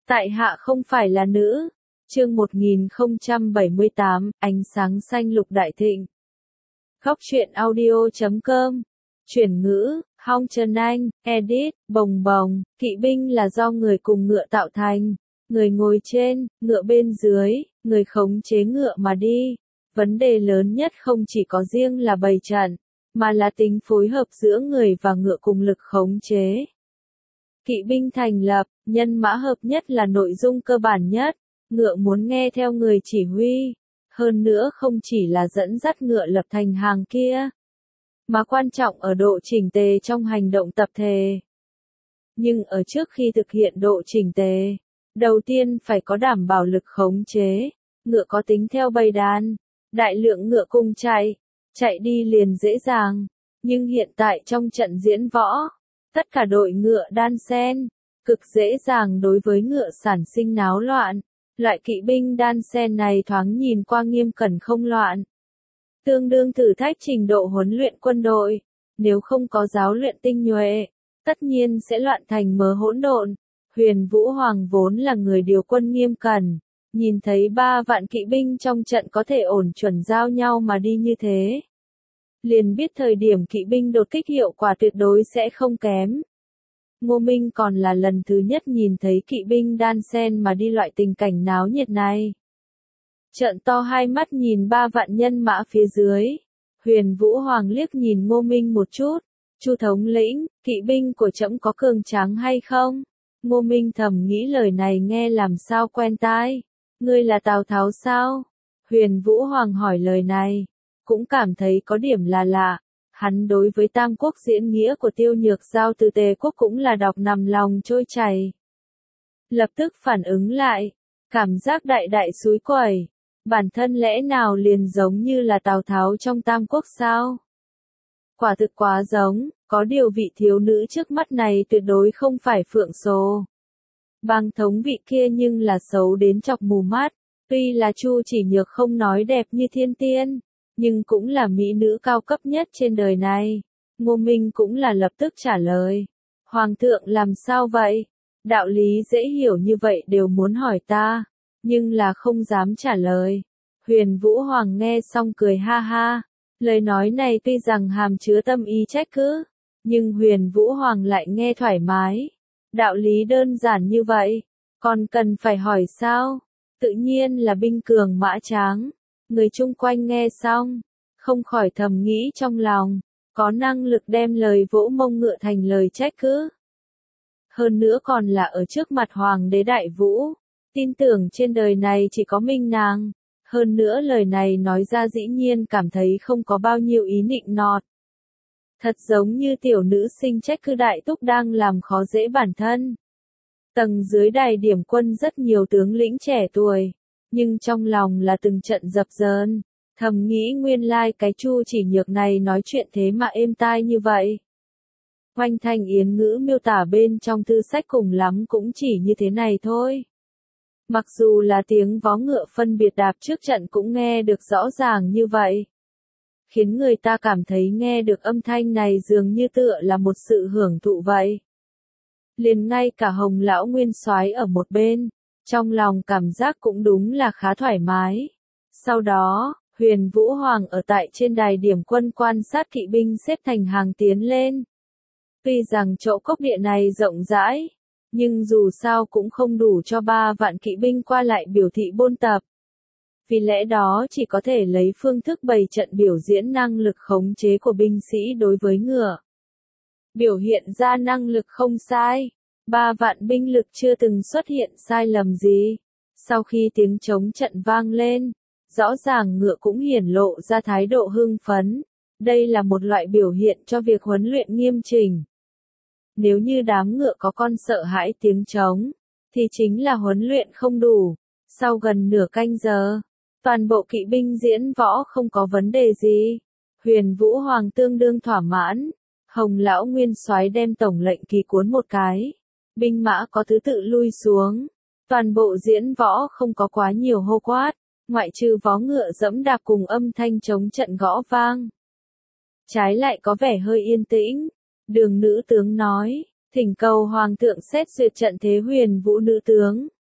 Tại hạ không phải là nữ. Chương 1078, ánh sáng xanh lục đại thịnh. Góc truyện audio.com. Chuyển ngữ, Hong Trần Anh, edit, bồng bồng, kỵ binh là do người cùng ngựa tạo thành. Người ngồi trên, ngựa bên dưới, người khống chế ngựa mà đi. Vấn đề lớn nhất không chỉ có riêng là bày trận, mà là tính phối hợp giữa người và ngựa cùng lực khống chế. Kỵ binh thành lập, nhân mã hợp nhất là nội dung cơ bản nhất, ngựa muốn nghe theo người chỉ huy. Hơn nữa không chỉ là dẫn dắt ngựa lập thành hàng kia, mà quan trọng ở độ chỉnh tề trong hành động tập thể. Nhưng ở trước khi thực hiện độ chỉnh tề, đầu tiên phải có đảm bảo lực khống chế, ngựa có tính theo bầy đàn, đại lượng ngựa cùng chạy đi liền dễ dàng, nhưng hiện tại trong trận diễn võ, tất cả đội ngựa đan xen, cực dễ dàng đối với ngựa sản sinh náo loạn. Loại kỵ binh đan xen này thoáng nhìn qua nghiêm cẩn không loạn, tương đương thử thách trình độ huấn luyện quân đội, nếu không có giáo luyện tinh nhuệ, tất nhiên sẽ loạn thành mớ hỗn độn. Huyền Vũ Hoàng vốn là người điều quân nghiêm cẩn, nhìn thấy 3 vạn kỵ binh trong trận có thể ổn chuẩn giao nhau mà đi như thế, liền biết thời điểm kỵ binh đột kích hiệu quả tuyệt đối sẽ không kém. Ngô Minh còn là lần thứ nhất nhìn thấy kỵ binh đan xen mà đi loại tình cảnh náo nhiệt này. Trợn to hai mắt nhìn 3 vạn nhân mã phía dưới, Huyền Vũ Hoàng liếc nhìn Ngô Minh một chút, Chu thống lĩnh, kỵ binh của trẫm có cường tráng hay không? Ngô Minh thầm nghĩ lời này nghe làm sao quen tai, ngươi là Tào Tháo sao? Huyền Vũ Hoàng hỏi lời này, cũng cảm thấy có điểm là lạ. Hắn đối với Tam Quốc diễn nghĩa của Tiêu Nhược Giao từ Tề Quốc cũng là đọc nằm lòng trôi chảy. Lập tức phản ứng lại, cảm giác đại xúi quẩy, bản thân lẽ nào liền giống như là Tào Tháo trong Tam Quốc sao? Quả thực quá giống, có điều vị thiếu nữ trước mắt này tuyệt đối không phải Phượng Sồ. Bang thống vị kia nhưng là xấu đến chọc mù mắt, tuy là Chu Chỉ Nhược không nói đẹp như thiên tiên, nhưng cũng là mỹ nữ cao cấp nhất trên đời này. Ngô Minh cũng là lập tức trả lời. Hoàng thượng làm sao vậy? Đạo lý dễ hiểu như vậy đều muốn hỏi ta, nhưng là không dám trả lời. Huyền Vũ Hoàng nghe xong cười ha ha. Lời nói này tuy rằng hàm chứa tâm ý trách cứ, nhưng Huyền Vũ Hoàng lại nghe thoải mái. Đạo lý đơn giản như vậy, còn cần phải hỏi sao? Tự nhiên là binh cường mã tráng. Người chung quanh nghe xong, không khỏi thầm nghĩ trong lòng, có năng lực đem lời vỗ mông ngựa thành lời trách cứ. Hơn nữa còn là ở trước mặt Hoàng đế Đại Vũ, tin tưởng trên đời này chỉ có mình nàng. Hơn nữa lời này nói ra dĩ nhiên cảm thấy không có bao nhiêu ý nịnh nọt. Thật giống như tiểu nữ sinh trách cứ Đại Túc đang làm khó dễ bản thân. Tầng dưới đài điểm quân rất nhiều tướng lĩnh trẻ tuổi, nhưng trong lòng là từng trận dập dờn, thầm nghĩ nguyên lai cái Chu Chỉ Nhược này nói chuyện thế mà êm tai như vậy. Hoành Thành Yến ngữ miêu tả bên trong thư sách cùng lắm cũng chỉ như thế này thôi. Mặc dù là tiếng vó ngựa phân biệt đạp trước trận cũng nghe được rõ ràng như vậy, khiến người ta cảm thấy nghe được âm thanh này dường như tựa là một sự hưởng thụ vậy. Liền ngay cả Hồng lão nguyên soái ở một bên, trong lòng cảm giác cũng đúng là khá thoải mái. Sau đó, Huyền Vũ Hoàng ở tại trên đài điểm quân quan sát kỵ binh xếp thành hàng tiến lên. Tuy rằng chỗ cốc địa này rộng rãi, nhưng dù sao cũng không đủ cho 3 vạn kỵ binh qua lại biểu thị bôn tập. Vì lẽ đó chỉ có thể lấy phương thức bày trận biểu diễn năng lực khống chế của binh sĩ đối với ngựa. Biểu hiện ra năng lực không sai. 3 vạn binh lực chưa từng xuất hiện sai lầm gì. Sau khi tiếng trống trận vang lên, rõ ràng ngựa cũng hiển lộ ra thái độ hưng phấn. Đây là một loại biểu hiện cho việc huấn luyện nghiêm chỉnh. Nếu như đám ngựa có con sợ hãi tiếng trống, thì chính là huấn luyện không đủ. Sau gần nửa canh giờ, toàn bộ kỵ binh diễn võ không có vấn đề gì. Huyền Vũ Hoàng tương đương thỏa mãn. Hồng lão nguyên soái đem tổng lệnh kỳ cuốn một cái. Binh mã có thứ tự lui xuống. Toàn bộ diễn võ không có quá nhiều hô quát, ngoại trừ vó ngựa dẫm đạp cùng âm thanh chống trận gõ vang. Trái lại có vẻ hơi yên tĩnh. Đường nữ tướng nói, thỉnh cầu Hoàng thượng xét duyệt trận thế Huyền Vũ nữ tướng.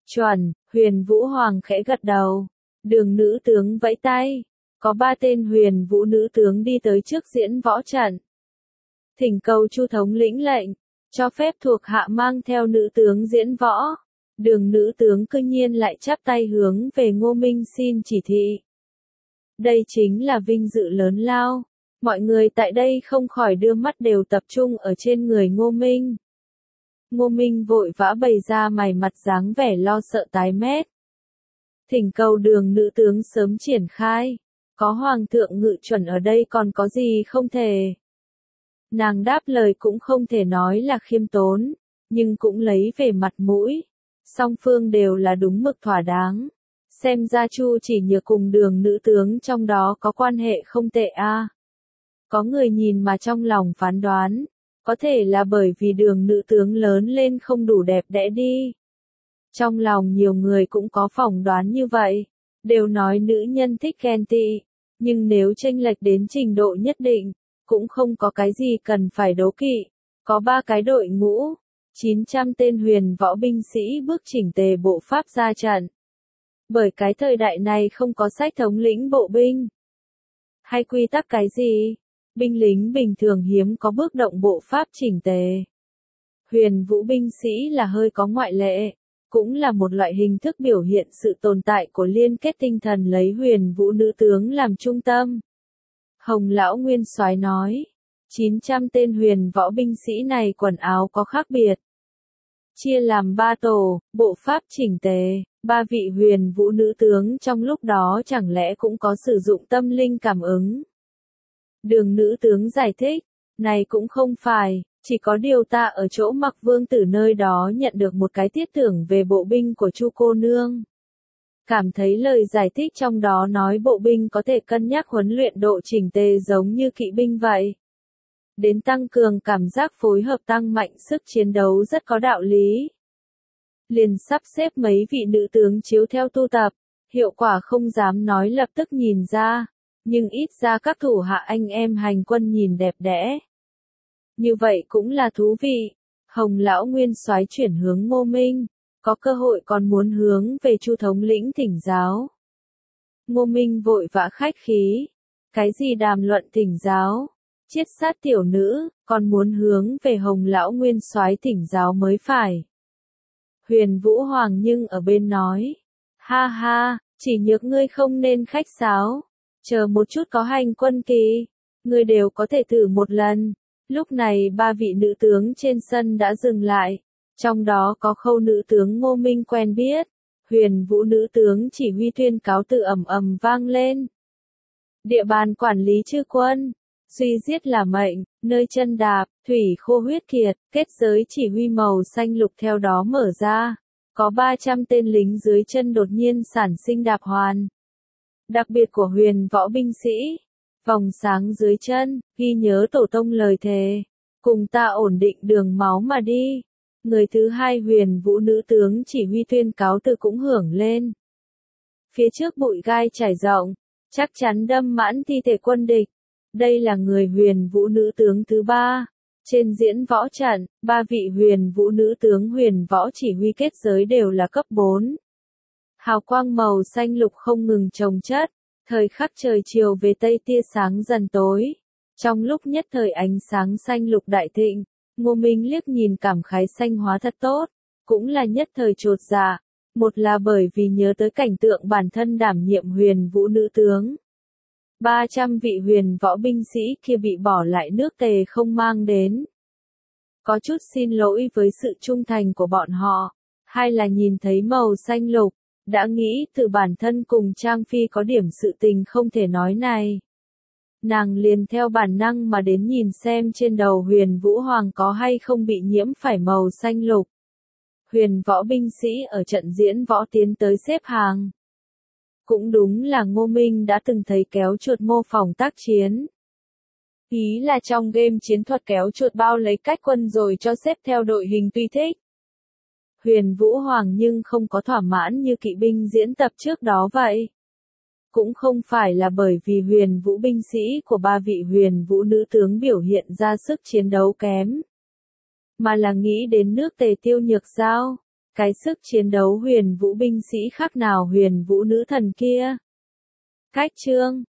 Chuẩn, Huyền Vũ Hoàng khẽ gật đầu. Đường nữ tướng vẫy tay. Có 3 tên Huyền Vũ nữ tướng đi tới trước diễn võ trận. Thỉnh cầu Chu thống lĩnh lệnh, cho phép thuộc hạ mang theo nữ tướng diễn võ. Đường nữ tướng cư nhiên lại chắp tay hướng về Ngô Minh xin chỉ thị. Đây chính là vinh dự lớn lao. Mọi người tại đây không khỏi đưa mắt đều tập trung ở trên người Ngô Minh. Ngô Minh vội vã bày ra mày mặt dáng vẻ lo sợ tái mét. Thỉnh cầu đường nữ tướng sớm triển khai. Có hoàng thượng ngự chuẩn ở đây còn có gì không thể. Nàng đáp lời cũng không thể nói là khiêm tốn, nhưng cũng lấy về mặt mũi. Song phương đều là đúng mực thỏa đáng. Xem ra Chu Chỉ Nhược cùng đường nữ tướng trong đó có quan hệ không tệ a. Có người nhìn mà trong lòng phán đoán, có thể là bởi vì đường nữ tướng lớn lên không đủ đẹp đẽ đi. Trong lòng nhiều người cũng có phỏng đoán như vậy, đều nói nữ nhân thích ghen tị, nhưng nếu chênh lệch đến trình độ nhất định, cũng không có cái gì cần phải đố kỵ. Có 3 cái đội ngũ, 900 tên huyền võ binh sĩ bước chỉnh tề bộ pháp ra trận. Bởi cái thời đại này không có sách thống lĩnh bộ binh. Hay quy tắc cái gì? Binh lính bình thường hiếm có bước động bộ pháp chỉnh tề. Huyền vũ binh sĩ là hơi có ngoại lệ, cũng là một loại hình thức biểu hiện sự tồn tại của liên kết tinh thần lấy huyền vũ nữ tướng làm trung tâm. Hồng Lão Nguyên Soái nói, 900 tên huyền võ binh sĩ này quần áo có khác biệt. Chia làm 3 tổ, bộ pháp chỉnh tề, 3 vị huyền vũ nữ tướng trong lúc đó chẳng lẽ cũng có sử dụng tâm linh cảm ứng. Đường nữ tướng giải thích, này cũng không phải, chỉ có điều ta ở chỗ Mặc Vương Tử nơi đó nhận được một cái thiết tưởng về bộ binh của Chu cô nương. Cảm thấy lời giải thích trong đó nói bộ binh có thể cân nhắc huấn luyện độ chỉnh tề giống như kỵ binh vậy. Đến tăng cường cảm giác phối hợp tăng mạnh sức chiến đấu rất có đạo lý. Liền sắp xếp mấy vị nữ tướng chiếu theo tu tập, hiệu quả không dám nói lập tức nhìn ra, nhưng ít ra các thủ hạ anh em hành quân nhìn đẹp đẽ. Như vậy cũng là thú vị. Hồng Lão Nguyên Soái chuyển hướng Ngô Minh, có cơ hội còn muốn hướng về Chu thống lĩnh thỉnh giáo. Ngô Minh vội vã khách khí, cái gì đàm luận thỉnh giáo, chiết sát tiểu nữ, còn muốn hướng về Hồng Lão Nguyên Soái thỉnh giáo mới phải. Huyền Vũ Hoàng nhưng ở bên nói, ha ha, Chỉ Nhược ngươi không nên khách sáo, chờ một chút có hành quân kỳ, ngươi đều có thể thử một lần. Lúc này 3 vị nữ tướng trên sân đã dừng lại, trong đó có Khâu nữ tướng Ngô Minh quen biết, Huyền Vũ nữ tướng chỉ huy tuyên cáo từ ầm ầm vang lên. Địa bàn quản lý chư quân, suy giết là mệnh, nơi chân đạp, thủy khô huyết kiệt, kết giới chỉ huy màu xanh lục theo đó mở ra, có 300 tên lính dưới chân đột nhiên sản sinh đạp hoàn. Đặc biệt của huyền võ binh sĩ, vòng sáng dưới chân, ghi nhớ tổ tông lời thề, cùng ta ổn định đường máu mà đi. Người thứ hai huyền vũ nữ tướng chỉ huy tuyên cáo từ cũng hưởng lên. Phía trước bụi gai trải rộng, chắc chắn đâm mãn thi thể quân địch. Đây là người huyền vũ nữ tướng thứ 3. Trên diễn võ trận, 3 vị huyền vũ nữ tướng huyền võ chỉ huy kết giới đều là cấp 4. Hào quang màu xanh lục không ngừng chồng chất, thời khắc trời chiều về tây tia sáng dần tối. Trong lúc nhất thời ánh sáng xanh lục đại thịnh, Ngô Minh liếc nhìn cảm khái xanh hóa thật tốt, cũng là nhất thời chột dạ, một là bởi vì nhớ tới cảnh tượng bản thân đảm nhiệm huyền vũ nữ tướng. 300 vị huyền võ binh sĩ kia bị bỏ lại nước Tề không mang đến. Có chút xin lỗi với sự trung thành của bọn họ, hai là nhìn thấy màu xanh lục, đã nghĩ từ bản thân cùng Trang Phi có điểm sự tình không thể nói này. Nàng liền theo bản năng mà đến nhìn xem trên đầu huyền vũ hoàng có hay không bị nhiễm phải màu xanh lục. Huyền võ binh sĩ ở trận diễn võ tiến tới xếp hàng. Cũng đúng là Ngô Minh đã từng thấy kéo chuột mô phỏng tác chiến. Ý là trong game chiến thuật kéo chuột bao lấy cách quân rồi cho xếp theo đội hình tùy thích. Huyền Vũ Hoàng nhưng không có thỏa mãn như kỵ binh diễn tập trước đó vậy. Cũng không phải là bởi vì huyền vũ binh sĩ của 3 vị huyền vũ nữ tướng biểu hiện ra sức chiến đấu kém. Mà là nghĩ đến nước Tề Tiêu Nhược Giao. Cái sức chiến đấu huyền vũ binh sĩ khác nào huyền vũ nữ thần kia. Cách chương